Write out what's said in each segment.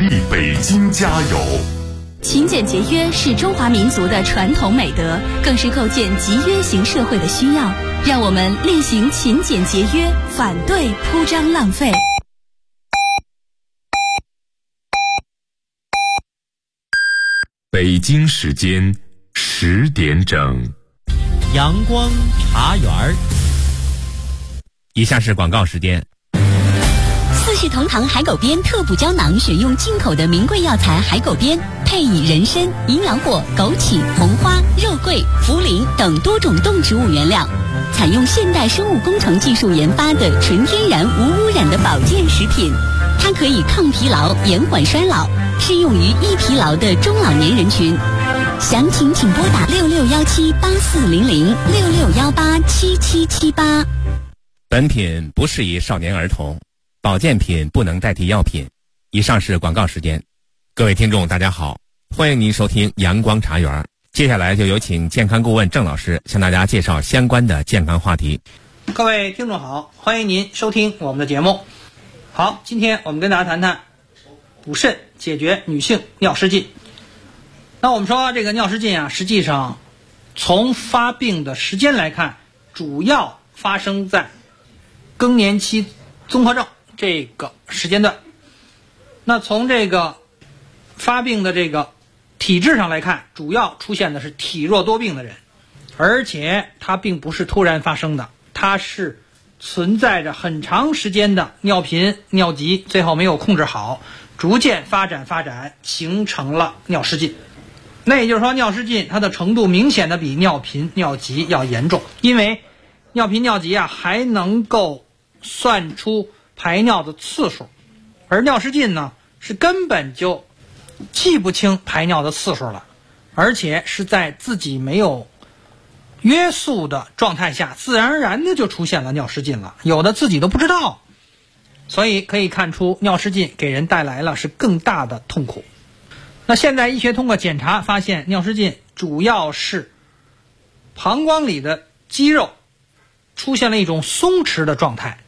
力北京加油！ 勤俭节约是中华民族的传统美德，更是构建集约型社会的需要。让我们厉行勤俭节约，反对铺张浪费。 北京时间10点整， 阳光茶园儿。以下是广告时间。 四世同堂海狗鞭特补胶囊，选用进口的名贵药材海狗鞭，配以人参、营养果、枸杞、红花、肉桂、茯苓等多种动植物原料，采用现代生物工程技术研发的纯天然无污染的保健食品。它可以抗疲劳、延缓衰老，适用于易疲劳的中老年人群。详情请拨打6617840066187778。 本品不适宜少年儿童，保健品不能代替药品。以上是广告时间。各位听众大家好，欢迎您收听阳光茶园。接下来就有请健康顾问郑老师向大家介绍相关的健康话题。 各位听众好，欢迎您收听我们的节目。好，今天我们跟大家谈谈补肾解决女性尿失禁。那我们说这个尿失禁啊，实际上从发病的时间来看，主要发生在更年期综合症这个时间段。那从这个发病的这个体质上来看，主要出现的是体弱多病的人，而且它并不是突然发生的，它是存在着很长时间的尿频、尿急，最后没有控制好，逐渐发展，形成了尿失禁。那也就是说，尿失禁它的程度明显的比尿频、尿急要严重，因为尿频、尿急啊还能够算出排尿的次数，而尿失禁呢是根本就记不清排尿的次数了，而且是在自己没有约束的状态下，自然而然的就出现了尿失禁了，有的自己都不知道。所以可以看出，尿失禁给人带来了是更大的痛苦。那现代医学通过检查发现，尿失禁主要是膀胱里的肌肉出现了一种松弛的状态，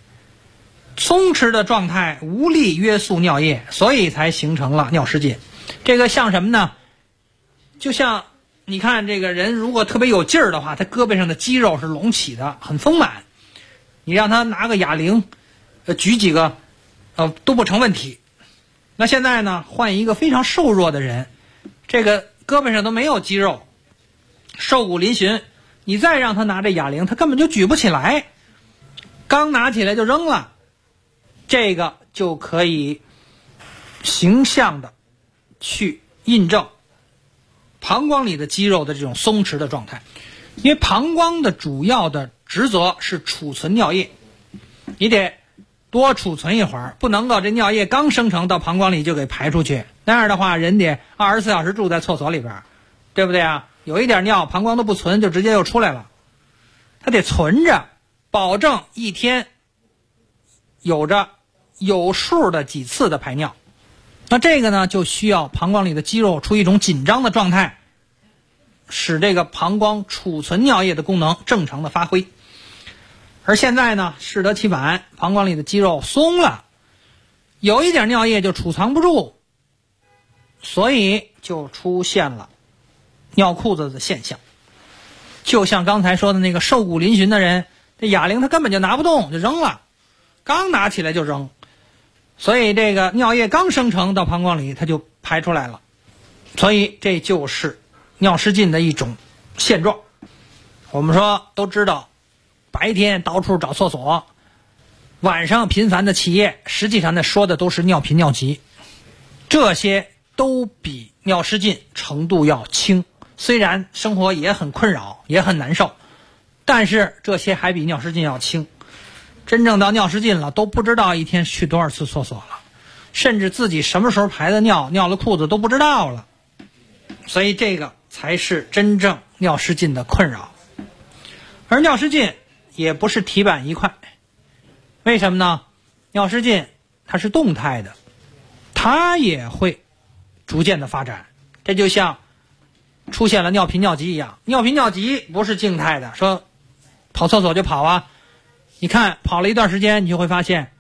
无力约束尿液，所以才形成了尿失禁。这个像什么呢？就像你看这个人如果特别有劲儿的话，他胳膊上的肌肉是隆起的，很丰满，你让他拿个哑铃举几个都不成问题。那现在呢，换一个非常瘦弱的人，这个胳膊上都没有肌肉，瘦骨嶙峋，你再让他拿着哑铃，他根本就举不起来，刚拿起来就扔了。这个就可以形象的去印证膀胱里的肌肉的这种松弛的状态。因为膀胱的主要的职责是储存尿液，你得多储存一会儿，不能够这尿液刚生成到膀胱里就给排出去，那样的话人得24小时住在厕所里边，对不对啊？有一点尿膀胱都不存，就直接就出来了，它得存着，保证一天有着有数的几次的排尿。那这个呢，就需要膀胱里的肌肉处于一种紧张的状态，使这个膀胱储存尿液的功能正常的发挥。而现在呢，适得其反，膀胱里的肌肉松了，有一点尿液就储藏不住，所以就出现了尿裤子的现象。就像刚才说的那个瘦骨嶙峋的人，这哑铃他根本就拿不动，就扔了，刚拿起来就扔，所以这个尿液刚生成到膀胱里，它就排出来了。所以这就是尿失禁的一种现状。我们说都知道，白天到处找厕所，晚上频繁的起夜，实际上那说的都是尿频尿急，这些都比尿失禁程度要轻。虽然生活也很困扰，也很难受，但是这些还比尿失禁要轻。真正到尿失禁了，都不知道一天去多少次厕所了，甚至自己什么时候排的尿，尿了裤子都不知道了。所以这个才是真正尿失禁的困扰。而尿失禁也不是铁板一块，为什么呢？尿失禁它是动态的，它也会逐渐的发展。这就像出现了尿频尿急一样，尿频尿急不是静态的，说跑厕所就跑啊，你看跑了一段时间，你就会发现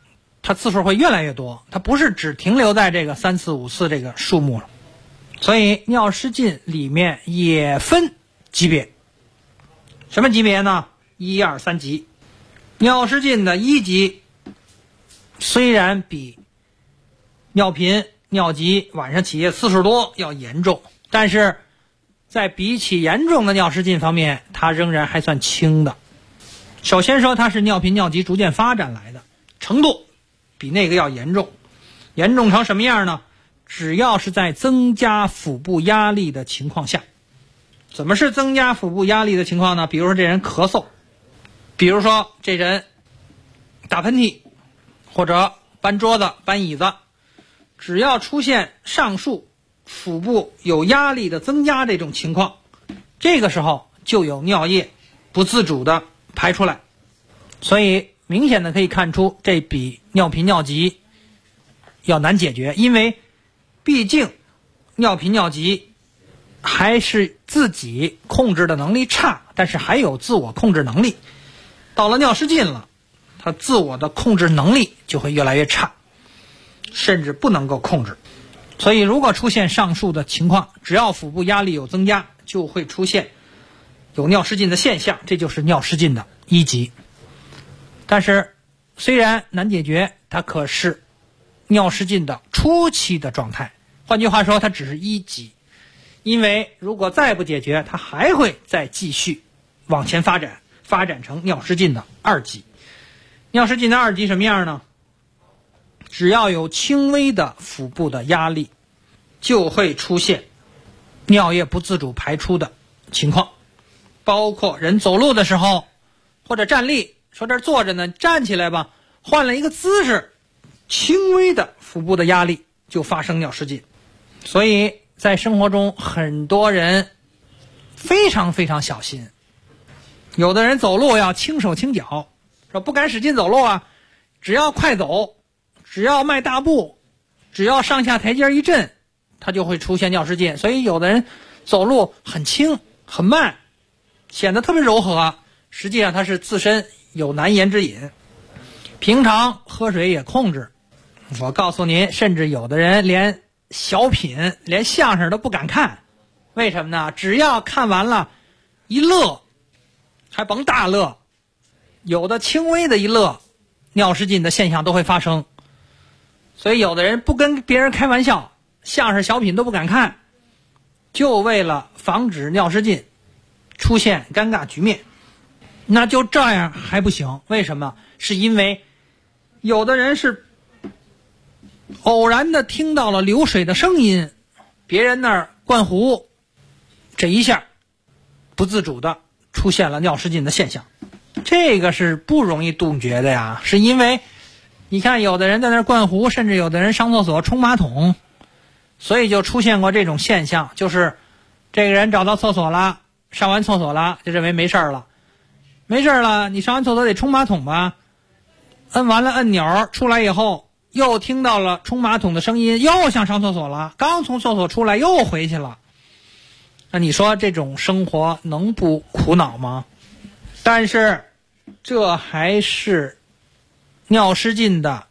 它次数会越来越多，它不是只停留在这个3次5次这个数目了。所以尿失禁里面也分级别，什么级别呢？1、2、3级。尿失禁的1级虽然比尿频、尿急、晚上起夜次数多要严重，但是在比起严重的尿失禁方面，它仍然还算轻的。首先说它是尿频尿急逐渐发展来的，程度比那个要严重。严重成什么样呢？只要是在增加腹部压力的情况下。怎么是增加腹部压力的情况呢？比如说这人咳嗽，比如说这人打喷嚏，或者搬桌子搬椅子，只要出现上述腹部有压力的增加这种情况，这个时候就有尿液不自主的排出来。所以明显的可以看出，这比尿频尿急要难解决，因为毕竟尿频尿急还是自己控制的能力差，但是还有自我控制能力。到了尿失禁了，他自我的控制能力就会越来越差，甚至不能够控制。所以如果出现上述的情况，只要腹部压力有增加，就会出现有尿失禁的现象，这就是尿失禁的1级。但是虽然难解决，它可是尿失禁的初期的状态，换句话说，它只是1级。因为如果再不解决，它还会再继续往前发展成尿失禁的2级。尿失禁的2级什么样呢？只要有轻微的腹部的压力，就会出现尿液不自主排出的情况，包括人走路的时候或者站立，说这儿坐着呢，站起来吧，换了一个姿势，轻微的腹部的压力就发生尿失禁。所以在生活中很多人非常非常小心，有的人走路要轻手轻脚，说不敢使劲走路啊，只要快走，只要迈大步，只要上下台阶一震，他就会出现尿失禁。所以有的人走路很轻很慢，显得特别柔和，实际上他是自身有难言之隐。平常喝水也控制，我告诉您，甚至有的人连小品连相声都不敢看。为什么呢？只要看完了一乐，还甭大乐，有的轻微的一乐，尿失禁的现象都会发生。所以有的人不跟别人开玩笑，相声小品都不敢看，就为了防止尿失禁出现尴尬局面。那就这样还不行，为什么？是因为有的人是偶然的听到了流水的声音，别人那儿灌壶，这一下不自主的出现了尿失禁的现象。这个是不容易杜绝的呀，是因为你看有的人在那儿灌壶，甚至有的人上厕所冲马桶，所以就出现过这种现象，就是这个人找到厕所了，上完厕所了，就认为没事了。没事了，你上完厕所得冲马桶吧，摁完了按钮，出来以后又听到了冲马桶的声音，又想上厕所了，刚从厕所出来又回去了。那你说这种生活能不苦恼吗？但是这还是尿失禁的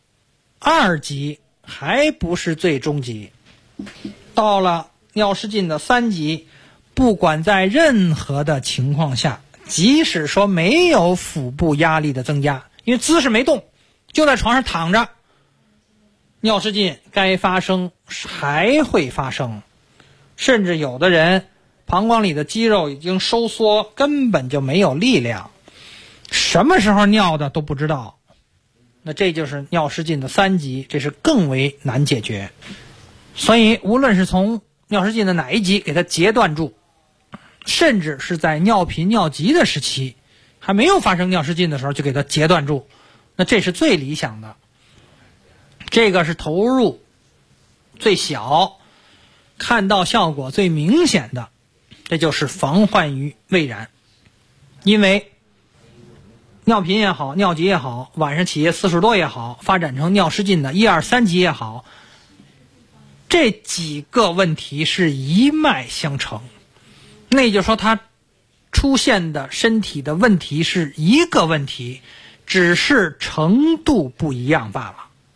2级，还不是最终级。到了尿失禁的3级，不管在任何的情况下，即使说没有腹部压力的增加，因为姿势没动，就在床上躺着，尿失禁该发生还会发生。甚至有的人膀胱里的肌肉已经收缩，根本就没有力量，什么时候尿的都不知道。那这就是尿失禁的3级，这是更为难解决。所以无论是从尿失禁的哪一级给它截断住，甚至是在尿频尿急的时期还没有发生尿失禁的时候就给它截断住，那这是最理想的。这个是投入最小，看到效果最明显的，这就是防患于未然。因为尿频也好，尿急也好，晚上起夜次数多也好，发展成尿失禁的1、2、3级也好，这几个问题是一脉相承。那也就是说，它出现的身体的问题是一个问题，只是程度不一样罢了。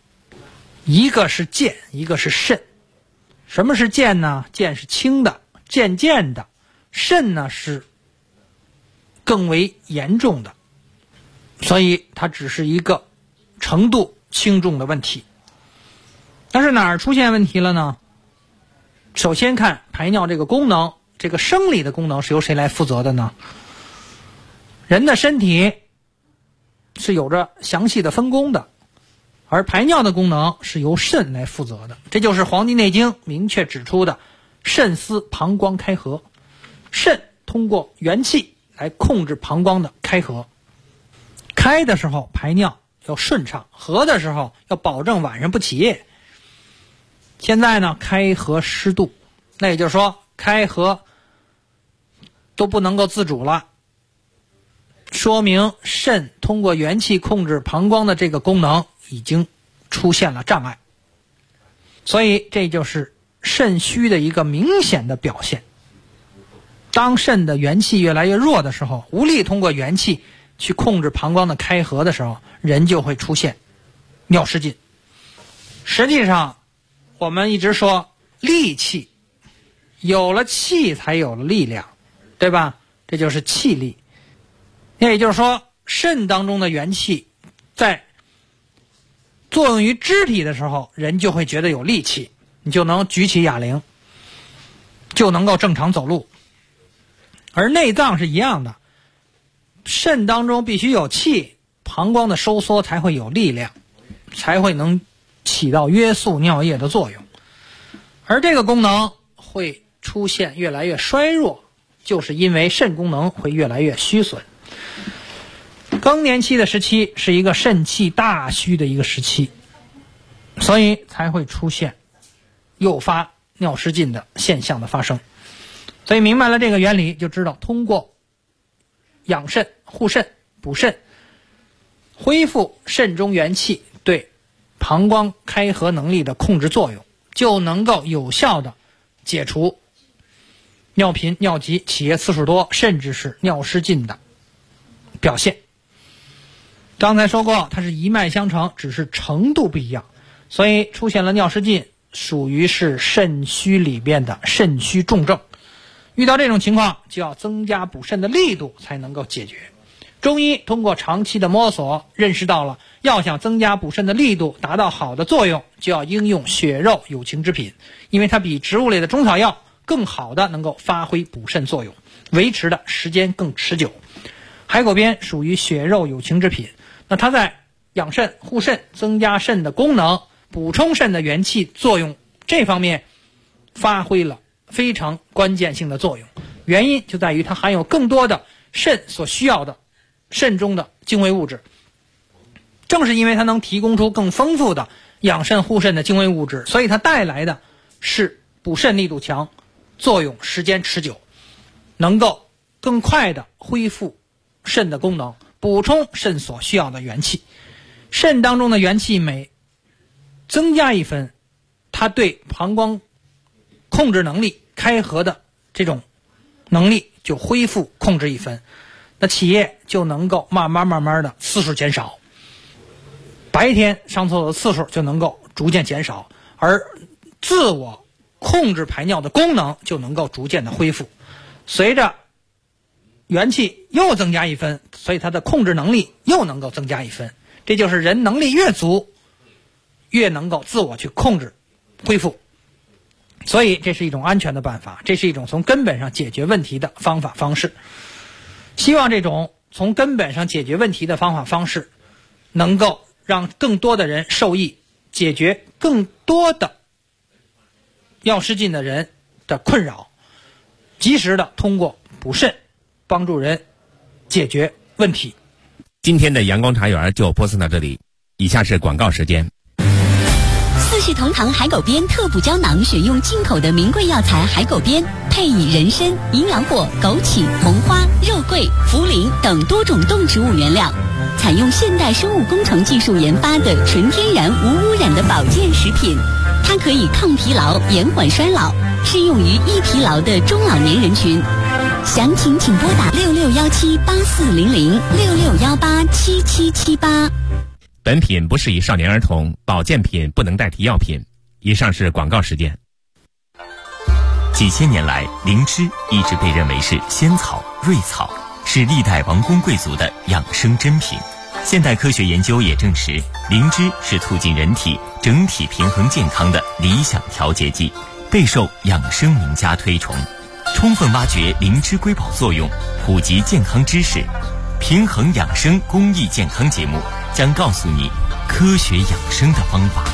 一个是渐，一个是甚。什么是渐呢？渐是轻的，渐渐的；甚呢是更为严重的。所以它只是一个程度轻重的问题。但是哪儿出现问题了呢？首先看排尿这个功能，这个生理的功能是由谁来负责的呢？人的身体是有着详细的分工的，而排尿的功能是由肾来负责的。这就是《黄帝内经》明确指出的肾司膀胱开合。肾通过元气来控制膀胱的开合，开的时候排尿要顺畅，合的时候要保证晚上不起夜。现在呢，开合失度，那也就是说开合都不能够自主了，说明肾通过元气控制膀胱的这个功能已经出现了障碍。所以这就是肾虚的一个明显的表现。当肾的元气越来越弱的时候，无力通过元气去控制膀胱的开合的时候，人就会出现尿失禁。实际上我们一直说力气，有了气才有了力量，对吧？这就是气力。也就是说，肾当中的元气在作用于肢体的时候，人就会觉得有力气，你就能举起哑铃，就能够正常走路。而内脏是一样的，肾当中必须有气，膀胱的收缩才会有力量，才会能起到约束尿液的作用。而这个功能会出现越来越衰弱，就是因为肾功能会越来越虚损。更年期的时期是一个肾气大虚的一个时期，所以才会出现诱发尿失禁的现象的发生。所以明白了这个原理，就知道通过养肾、护肾、补肾，恢复肾中元气对膀胱开合能力的控制作用，就能够有效的解除尿频、尿急、起夜次数多，甚至是尿失禁的表现。刚才说过，它是一脉相承，只是程度不一样，所以出现了尿失禁，属于是肾虚里边的肾虚重症。遇到这种情况，就要增加补肾的力度才能够解决。中医通过长期的摸索，认识到了要想增加补肾的力度，达到好的作用，就要应用血肉有情之品，因为它比植物类的中草药更好的能够发挥补肾作用，维持的时间更持久。海狗鞭属于血肉有情之品，那它在养肾、护肾、增加肾的功能、补充肾的元气作用这方面发挥了非常关键性的作用。原因就在于它含有更多的肾所需要的肾中的精微物质。正是因为它能提供出更丰富的养肾护肾的精微物质，所以它带来的是补肾力度强，作用时间持久，能够更快的恢复肾的功能，补充肾所需要的元气。肾当中的元气每增加一分，它对膀胱控制能力、开合的这种能力就恢复控制一分，那起夜就能够慢慢的次数减少，白天上厕所的次数就能够逐渐减少，而自我控制排尿的功能就能够逐渐的恢复。随着元气又增加一分，所以它的控制能力又能够增加一分。这就是人能力越足，越能够自我去控制恢复。所以这是一种安全的办法，这是一种从根本上解决问题的方法方式。希望这种从根本上解决问题的方法方式能够让更多的人受益，解决更多的尿失禁的人的困扰，及时的通过补肾帮助人解决问题。 今天的阳光茶园就播送到这里，以下是广告时间。 四世同堂海狗鞭特补胶囊选用进口的名贵药材海狗鞭，配以人参、营养果、枸杞、红花、肉桂、茯苓等多种动植物原料，采用现代生物工程技术研发的纯天然无污染的保健食品。它可以抗疲劳、延缓衰老，适用于易疲劳的中老年人群。详情请拨打6617840066187778。 本品不适宜少年儿童，保健品不能代替药品。以上是广告时间。 几千年来，灵芝一直被认为是仙草、瑞草，是历代王公贵族的养生珍品。现代科学研究也证实，灵芝是促进人体整体平衡健康的理想调节剂，备受养生名家推崇。充分挖掘灵芝瑰宝作用，普及健康知识，平衡养生公益健康节目将告诉你科学养生的方法。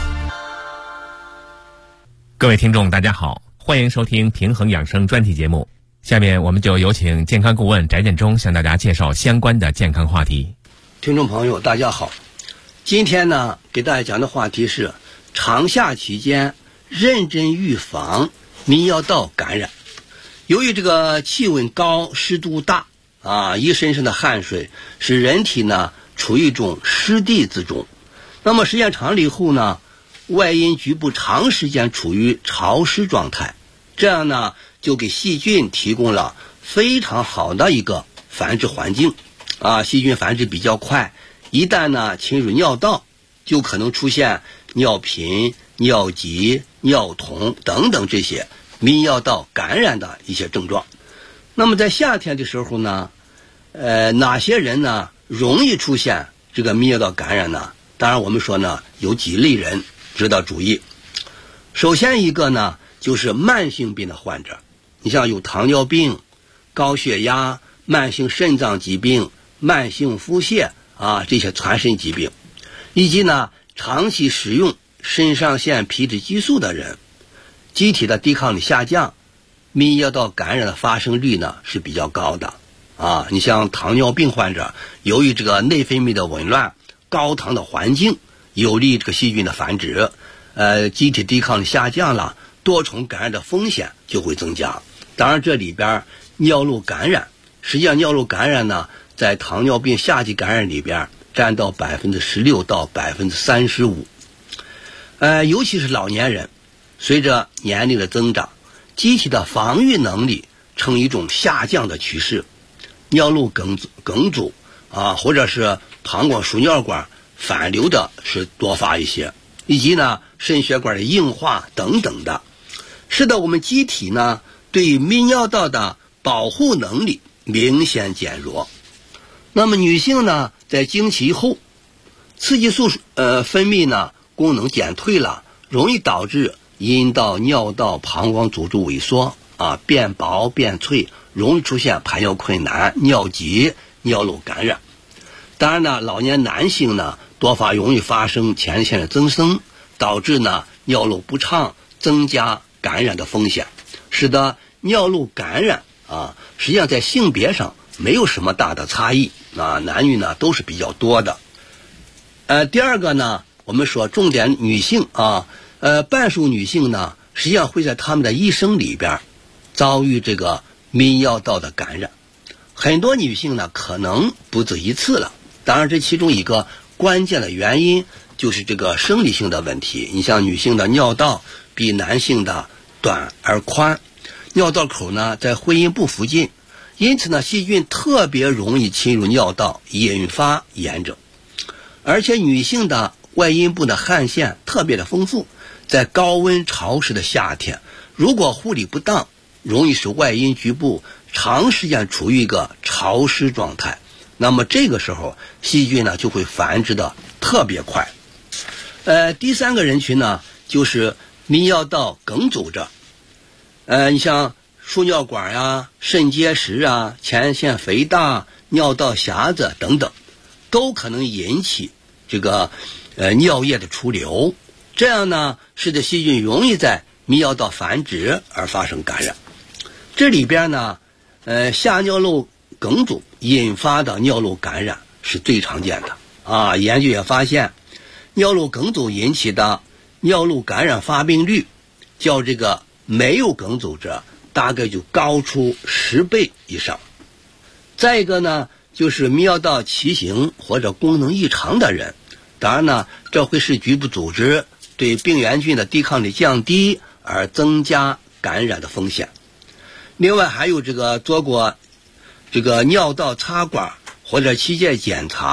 各位听众大家好，欢迎收听平衡养生专题节目。下面我们就有请健康顾问翟建中向大家介绍相关的健康话题。 听众朋友大家好，今天呢给大家讲的话题是长夏期间认真预防泌尿道感染。由于这个气温高、湿度大一身上的汗水使人体呢处于一种湿地之中，那么时间长了以后呢，外阴局部长时间处于潮湿状态，这样呢就给细菌提供了非常好的一个繁殖环境细菌繁殖比较快，一旦呢侵入尿道，就可能出现尿频、尿急、尿酮等等这些泌尿道感染的一些症状。那么在夏天的时候呢，哪些人呢容易出现这个泌尿道感染呢？当然我们说呢有几类人值得注意。首先一个呢就是慢性病的患者，你像有糖尿病、高血压、慢性肾脏疾病、慢性腹泻这些全身疾病，以及呢长期使用肾上腺皮质激素的人，机体的抵抗力下降，泌尿道感染的发生率呢是比较高的你像糖尿病患者，由于这个内分泌的紊乱，高糖的环境有利于这个细菌的繁殖，机体抵抗力下降了，多重感染的风险就会增加。当然这里边尿路感染，实际上尿路感染呢在糖尿病夏季感染里边占到16%到35%。尤其是老年人，随着年龄的增长，机体的防御能力呈一种下降的趋势，尿路梗阻或者是膀胱输尿管反流的是多发一些，以及呢肾血管的硬化等等的，使得我们机体呢对于泌尿道的保护能力明显减弱。那么女性呢在经期后，雌激素分泌呢功能减退了，容易导致阴道、尿道、膀胱组织萎缩变薄变脆，容易出现排尿困难、尿急、尿路感染。当然呢老年男性呢多发容易发生前列腺的增生，导致呢尿路不畅，增加感染的风险，使得尿路感染实际上在性别上没有什么大的差异男女呢都是比较多的。第二个呢，我们说重点女性半数女性呢实际上会在她们的一生里边遭遇这个泌尿道的感染，很多女性呢可能不止一次了。当然这其中一个关键的原因就是这个生理性的问题，你像女性的尿道比男性的短而宽，尿道口呢在会阴部附近，因此呢细菌特别容易侵入尿道，引发炎症。而且女性的外阴部的汗腺特别的丰富，在高温潮湿的夏天，如果护理不当，容易使外阴局部长时间处于一个潮湿状态，那么这个时候细菌呢就会繁殖的特别快。第三个人群呢就是泌尿道梗阻者，你像输尿管肾结石前腺肥大、尿道匣子等等，都可能引起这个尿液的出流，这样呢使得细菌容易在泌尿道繁殖而发生感染。这里边呢下尿路梗阻引发的尿路感染是最常见的研究也发现，尿路梗阻引起的尿路感染发病率较这个没有梗阻者大概就高出10倍以上。再一个呢就是泌尿道畸形或者功能异常的人，当然呢这会使局部组织对病原菌的抵抗力降低，而增加感染的风险。另外还有这个做过这个尿道插管或者器械检查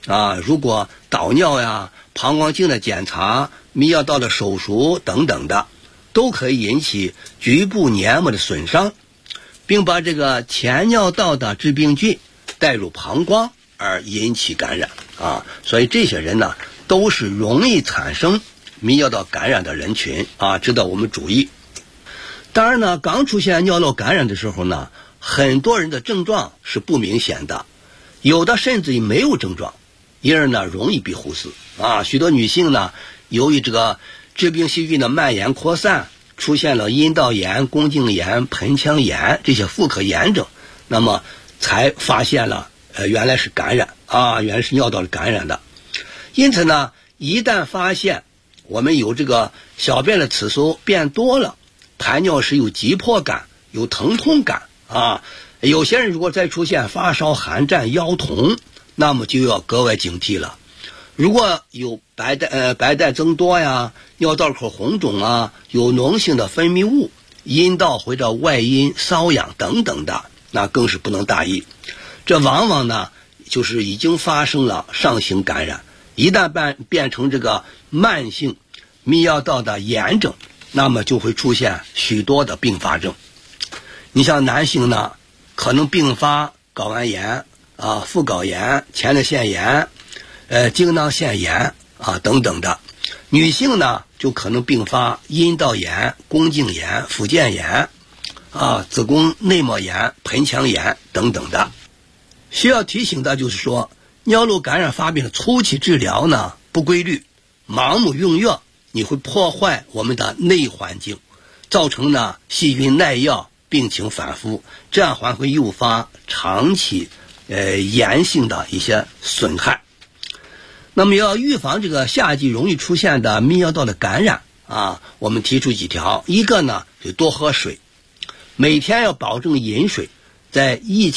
如果导尿呀、膀胱镜的检查、泌尿道的手术等等的，都可以引起局部黏膜的损伤，并把这个前尿道的致病菌带入膀胱而引起感染所以这些人呢都是容易产生泌尿道感染的人群值得我们注意。当然呢，刚出现尿道感染的时候呢，很多人的症状是不明显的，有的甚至于没有症状，因而呢容易被忽视许多女性呢，由于这个致病细菌的蔓延扩散，出现了阴道炎、宫颈炎、盆腔炎这些妇科炎症，那么才发现了原来是感染原来是尿道的感染的。因此呢，一旦发现我们有这个小便的次数变多了，排尿时有急迫感、有疼痛感有些人如果再出现发烧、寒战、腰痛，那么就要格外警惕了。如果有白带增多呀、尿道口红肿有脓性的分泌物、阴道或者外阴瘙痒等等的，那更是不能大意。这往往呢就是已经发生了上行感染，一旦变成这个慢性泌尿道的炎症，那么就会出现许多的并发症。你像男性呢，可能并发睾丸炎副睾炎、前列腺炎、精囊腺炎等等的；女性呢，就可能并发阴道炎、宫颈炎、附件炎子宫内膜炎、盆腔炎等等的。需要提醒的就是说，尿路感染发病的初期治疗呢不规律，盲目用药，你会破坏我们的内环境，造成呢细菌耐药，病情反复，这样还会诱发长期炎性的一些损害。那么要预防这个夏季容易出现的泌尿道的感染我们提出几条。一个呢就多喝水，每天要保证饮水在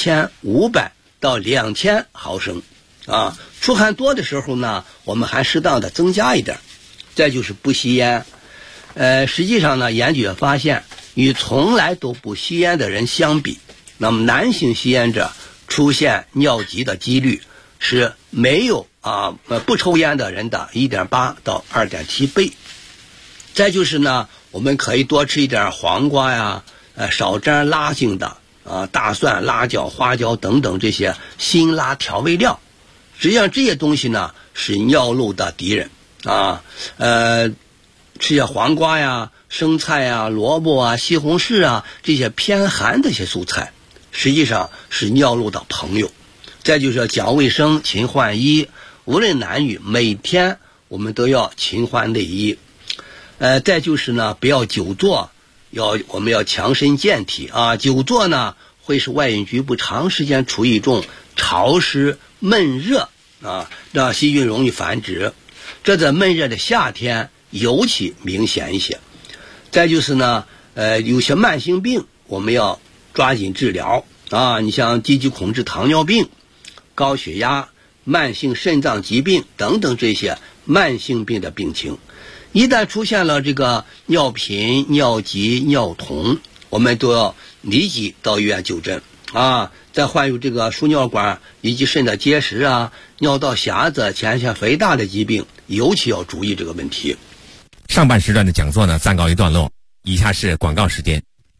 1500到2000毫升出汗多的时候呢，我们还适当的增加一点。再就是不吸烟，实际上呢，研究也发现，与从来都不吸烟的人相比，那么男性吸烟者出现尿急的几率是没有不抽烟的人的 1.8 到 2.7 倍。再就是呢，我们可以多吃一点黄瓜呀，少沾辣性的大蒜、辣椒、花椒等等这些辛辣调味料。实际上这些东西呢是尿路的敌人吃些黄瓜呀、生菜呀、萝卜西红柿这些偏寒的一些蔬菜，实际上是尿路的朋友。再就是讲卫生、勤换衣，无论男女，每天我们都要勤换内衣。再就是呢，不要久坐，我们要强身健体久坐呢会使外阴局部长时间处于一种潮湿闷热让细菌容易繁殖，这在闷热的夏天尤其明显一些。再就是呢有些慢性病我们要抓紧治疗你像积极控制糖尿病、高血压、慢性肾脏疾病等等这些慢性病的病情，一旦出现了这个尿频、尿急、尿痛，我们都要立即到医院就诊在患有这个输尿管以及肾的结石尿道狭窄、前列腺肥大的疾病，尤其要注意这个问题。 上半时段的讲座呢暂告一段落，以下是广告时间。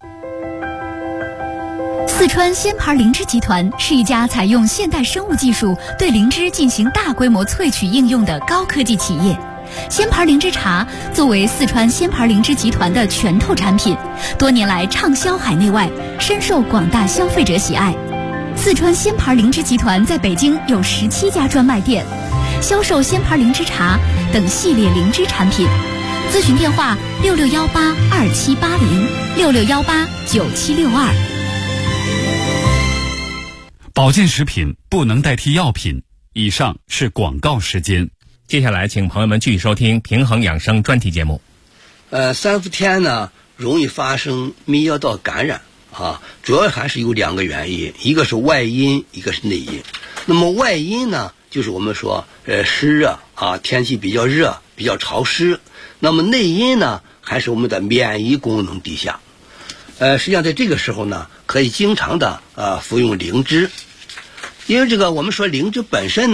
四川仙牌灵芝集团是一家采用现代生物技术对灵芝进行大规模萃取应用的高科技企业。仙牌灵芝茶作为四川仙牌灵芝集团的拳头产品，多年来畅销海内外，深受广大消费者喜爱。四川仙牌灵芝集团在北京有17家专卖店，销售仙牌灵芝茶等系列灵芝产品。咨询电话6618278066189762。 保健食品不能代替药品。以上是广告时间。 接下来请朋友们继续收听平衡养生专题节目。 三伏天呢容易发生泌尿道感染主要还是有2个原因，一个是外因，一个是内因。那么外因呢就是我们说湿热天气比较热，比较潮湿。那么内因呢还是我们的免疫功能低下。实际上在这个时候呢可以经常的服用灵芝，因为这个我们说灵芝本身呢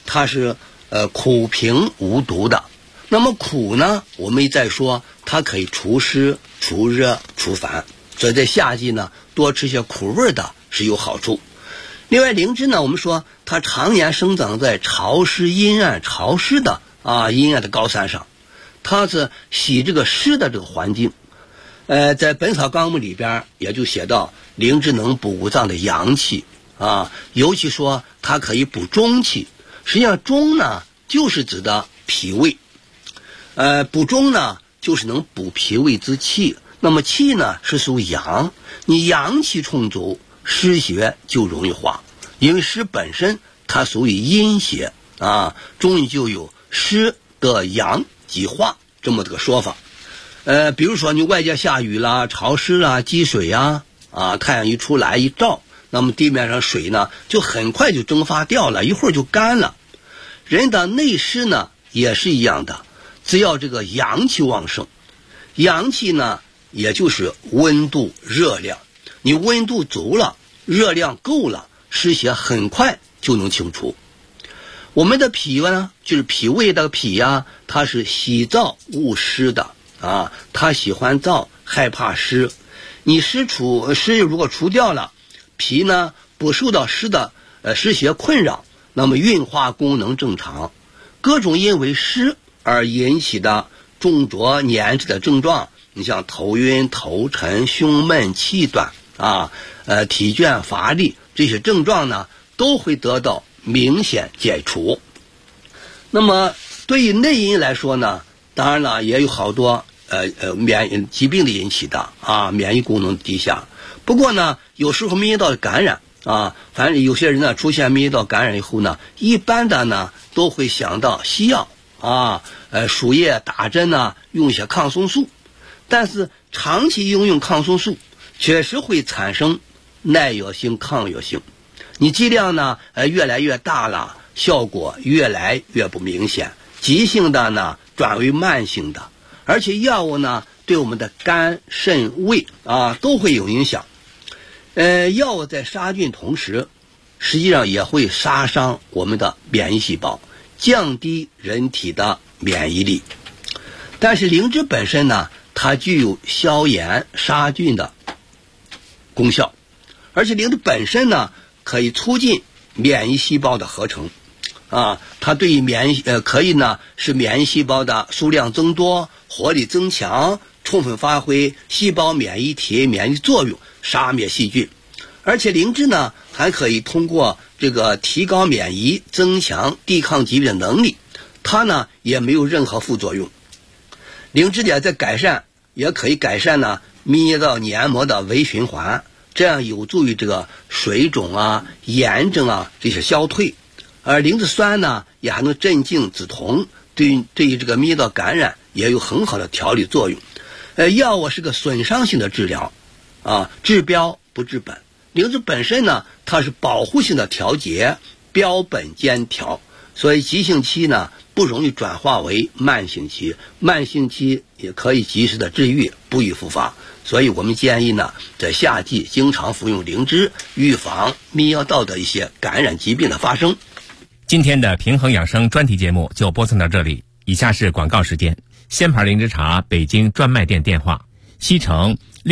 它是苦平无毒的。那么苦呢，我们一再说它可以除湿、除热、除烦，所以在夏季呢多吃些苦味的是有好处。另外灵芝呢，我们说它常年生长在潮湿阴暗潮湿的阴暗的高山上，它是喜这个湿的这个环境。在本草纲目里边也就写到灵芝能补五脏的阳气尤其说它可以补中气。实际上中呢就是指的脾胃，补中呢就是能补脾胃之气。那么气呢是属阳，你阳气充足，湿邪就容易化，因为湿本身它属于阴邪中医就有湿得阳即化这么这个说法。比如说你外界下雨啦、潮湿啦、积水太阳一出来一照，那么地面上水呢就很快就蒸发掉了，一会儿就干了。人的内湿呢也是一样的，只要这个阳气旺盛，阳气呢也就是温度热量，你温度足了，热量够了，湿邪很快就能清除。我们的脾呢就是脾胃的脾它是喜燥恶湿的它喜欢燥，害怕湿。你湿如果除掉了，脾呢不受到湿的湿邪困扰，那么运化功能正常。各种因为湿而引起的重浊黏滞的症状，你像头晕、头沉、胸闷、气短体倦、乏力，这些症状呢都会得到明显解除。那么对于内因来说呢，当然了也有好多疾病的引起的免疫功能低下。不过呢有时候免疫道的感染反正有些人呢出现免疫道感染以后呢，一般的呢都会想到西药输液打针用一些抗生素。但是长期应用抗生素确实会产生耐药性、抗药性，你剂量呢越来越大了，效果越来越不明显，急性的呢转为慢性的，而且药物呢对我们的肝、肾、胃都会有影响。药物在杀菌同时，实际上也会杀伤我们的免疫细胞，降低人体的免疫力。但是灵芝本身呢，它具有消炎杀菌的功效，而且灵芝本身呢可以促进免疫细胞的合成它对于可以呢使免疫细胞的数量增多，活力增强，充分发挥细胞免疫体免疫作用，杀灭细菌。而且灵芝呢还可以通过这个提高免疫，增强抵抗疾病的能力，它呢也没有任何副作用。灵芝也可以改善呢泌尿道黏膜的微循环，这样有助于这个水肿炎症这些消退。而灵芝酸呢也还能镇静止痛，对于这个泌尿道感染也有很好的调理作用。药物是个损伤性的治疗治标不治本。灵芝本身呢它是保护性的调节，标本兼调，所以急性期呢不容易转化为慢性期，慢性期也可以及时的治愈，不易复发。所以我们建议呢在夏季经常服用灵芝，预防泌尿道的一些感染疾病的发生。 今天的平衡养生专题节目就播送到这里，以下是广告时间。仙牌灵芝茶北京专卖店电话：西城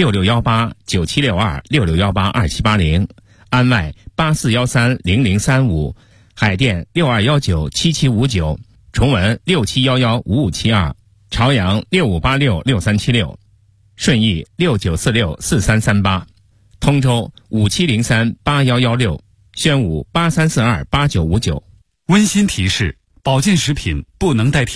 66189762，66182780，安外84130035，海淀62197759，崇文67115572，朝阳65866376，顺义69464338，通州57038116，宣武83428959。 温馨提示：保健食品不能代替